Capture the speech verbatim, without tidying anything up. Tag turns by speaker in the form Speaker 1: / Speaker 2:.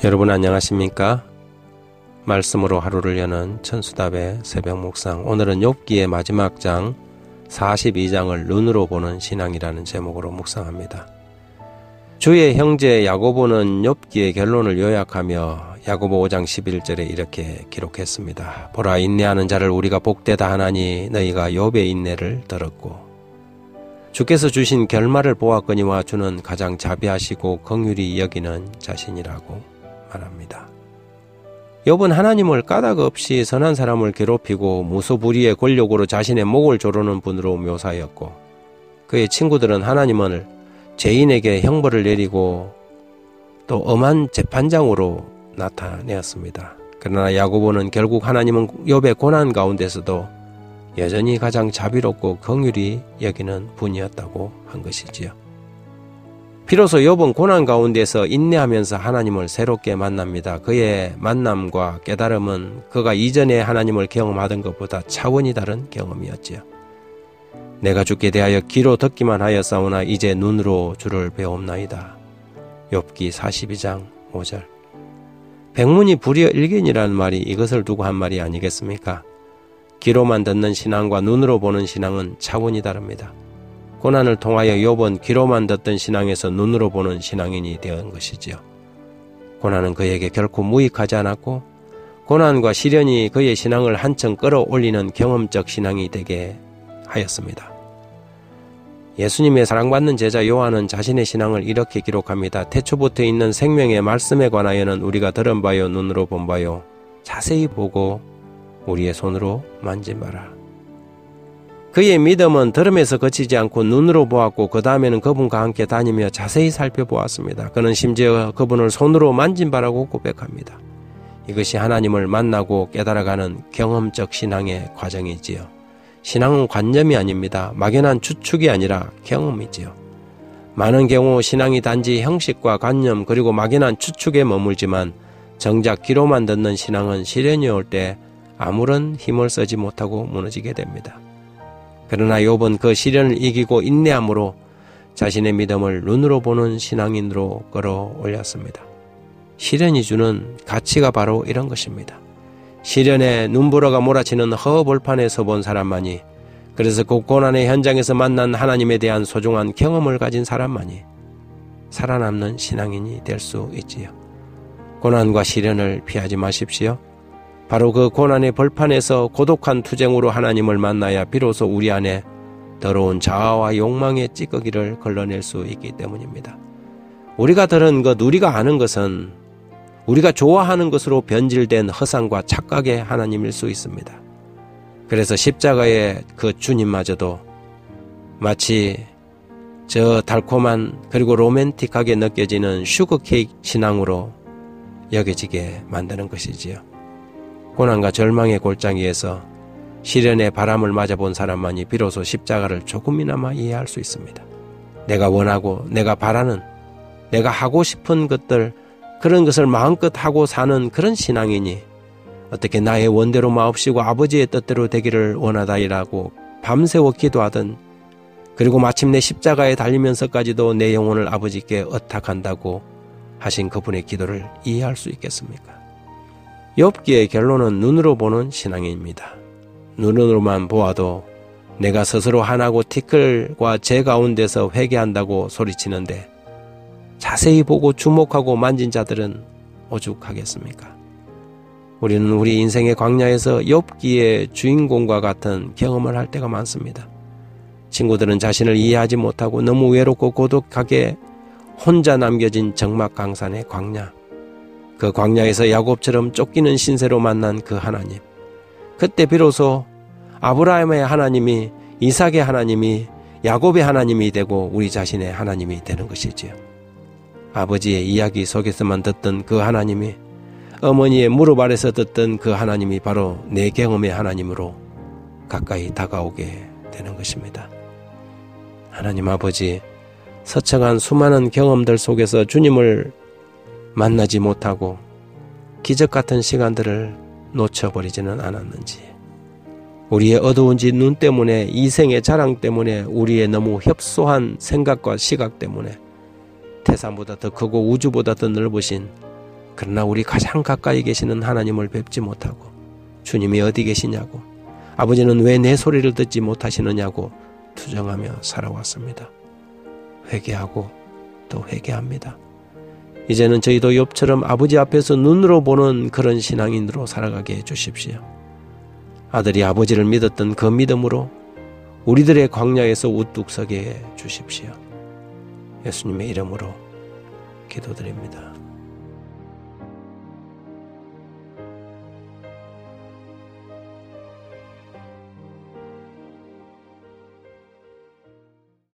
Speaker 1: 여러분 안녕하십니까? 말씀으로 하루를 여는 천수답의 새벽 묵상. 오늘은 욥기의 마지막 장 사십이 장을 눈으로 보는 신앙이라는 제목으로 묵상합니다. 주의 형제 야고보는 욥기의 결론을 요약하며 야고보 오 장 십일 절에 이렇게 기록했습니다. 보라, 인내하는 자를 우리가 복되다 하나니 너희가 욥의 인내를 들었고 주께서 주신 결말을 보았거니와 주는 가장 자비하시고 긍휼히 여기는 자신이라고 말합니다. 욥은 하나님을 까닭 없이 선한 사람을 괴롭히고 무소불위의 권력으로 자신의 목을 조르는 분으로 묘사하였고, 그의 친구들은 하나님을 죄인에게 형벌을 내리고 또 엄한 재판장으로 나타내었습니다. 그러나 야고보는 결국 하나님은 욥의 고난 가운데서도 여전히 가장 자비롭고 긍휼히 여기는 분이었다고 한 것이지요. 비로소 욥은 고난 가운데서 인내하면서 하나님을 새롭게 만납니다. 그의 만남과 깨달음은 그가 이전에 하나님을 경험하던 것보다 차원이 다른 경험이었지요. 내가 주께 대하여 귀로 듣기만 하였사오나 이제 눈으로 주를 배옵나이다. 욥기 사십이 장 오 절. 백문이 불여 일견이라는 말이 이것을 두고 한 말이 아니겠습니까? 귀로만 듣는 신앙과 눈으로 보는 신앙은 차원이 다릅니다. 고난을 통하여 욥은 귀로만 듣던 신앙에서 눈으로 보는 신앙인이 된 것이지요. 고난은 그에게 결코 무익하지 않았고 고난과 시련이 그의 신앙을 한층 끌어올리는 경험적 신앙이 되게 하였습니다. 예수님의 사랑받는 제자 요한은 자신의 신앙을 이렇게 기록합니다. 태초부터 있는 생명의 말씀에 관하여는 우리가 들은 바요 눈으로 본 바요 자세히 보고 우리의 손으로 만진 바라. 그의 믿음은 들음에서 그치지 않고 눈으로 보았고 그 다음에는 그분과 함께 다니며 자세히 살펴보았습니다. 그는 심지어 그분을 손으로 만진 바라고 고백합니다. 이것이 하나님을 만나고 깨달아가는 경험적 신앙의 과정이지요. 신앙은 관념이 아닙니다. 막연한 추측이 아니라 경험이지요. 많은 경우 신앙이 단지 형식과 관념 그리고 막연한 추측에 머물지만 정작 귀로만 듣는 신앙은 시련이 올 때 아무런 힘을 쓰지 못하고 무너지게 됩니다. 그러나 욥은 그 시련을 이기고 인내함으로 자신의 믿음을 눈으로 보는 신앙인으로 끌어올렸습니다. 시련이 주는 가치가 바로 이런 것입니다. 시련에 눈보라가 몰아치는 허벌판에 서본 사람만이, 그래서 그 고난의 현장에서 만난 하나님에 대한 소중한 경험을 가진 사람만이 살아남는 신앙인이 될 수 있지요. 고난과 시련을 피하지 마십시오. 바로 그 고난의 벌판에서 고독한 투쟁으로 하나님을 만나야 비로소 우리 안에 더러운 자아와 욕망의 찌꺼기를 걸러낼 수 있기 때문입니다. 우리가 들은 것, 우리가 아는 것은 우리가 좋아하는 것으로 변질된 허상과 착각의 하나님일 수 있습니다. 그래서 십자가의 그 주님마저도 마치 저 달콤한 그리고 로맨틱하게 느껴지는 슈거케이크 신앙으로 여겨지게 만드는 것이지요. 고난과 절망의 골짜기에서 시련의 바람을 맞아본 사람만이 비로소 십자가를 조금이나마 이해할 수 있습니다. 내가 원하고 내가 바라는, 내가 하고 싶은 것들, 그런 것을 마음껏 하고 사는 그런 신앙이니 어떻게 나의 원대로 마옵시고 아버지의 뜻대로 되기를 원하다이라고 밤새워 기도하던, 그리고 마침내 십자가에 달리면서까지도 내 영혼을 아버지께 의탁한다고 하신 그분의 기도를 이해할 수 있겠습니까? 욥기의 결론은 눈으로 보는 신앙입니다. 눈으로만 보아도 내가 스스로 화나고 티끌과 제 가운데서 회개한다고 소리치는데 자세히 보고 주목하고 만진 자들은 오죽하겠습니까? 우리는 우리 인생의 광야에서 욥기의 주인공과 같은 경험을 할 때가 많습니다. 친구들은 자신을 이해하지 못하고 너무 외롭고 고독하게 혼자 남겨진 적막강산의 광야, 그 광야에서 야곱처럼 쫓기는 신세로 만난 그 하나님, 그때 비로소 아브라함의 하나님이, 이삭의 하나님이, 야곱의 하나님이 되고 우리 자신의 하나님이 되는 것이지요. 아버지의 이야기 속에서만 듣던 그 하나님이, 어머니의 무릎 아래서 듣던 그 하나님이 바로 내 경험의 하나님으로 가까이 다가오게 되는 것입니다. 하나님 아버지, 서청한 수많은 경험들 속에서 주님을 만나지 못하고 기적 같은 시간들을 놓쳐버리지는 않았는지, 우리의 어두운 집 눈 때문에, 이생의 자랑 때문에, 우리의 너무 협소한 생각과 시각 때문에 태산보다 더 크고 우주보다 더 넓으신 그러나 우리 가장 가까이 계시는 하나님을 뵙지 못하고 주님이 어디 계시냐고, 아버지는 왜 내 소리를 듣지 못하시느냐고 투정하며 살아왔습니다. 회개하고 또 회개합니다. 이제는 저희도 욥처럼 아버지 앞에서 눈으로 보는 그런 신앙인으로 살아가게 해주십시오. 아들이 아버지를 믿었던 그 믿음으로 우리들의 광야에서 우뚝 서게 해주십시오. 예수님의 이름으로 기도드립니다.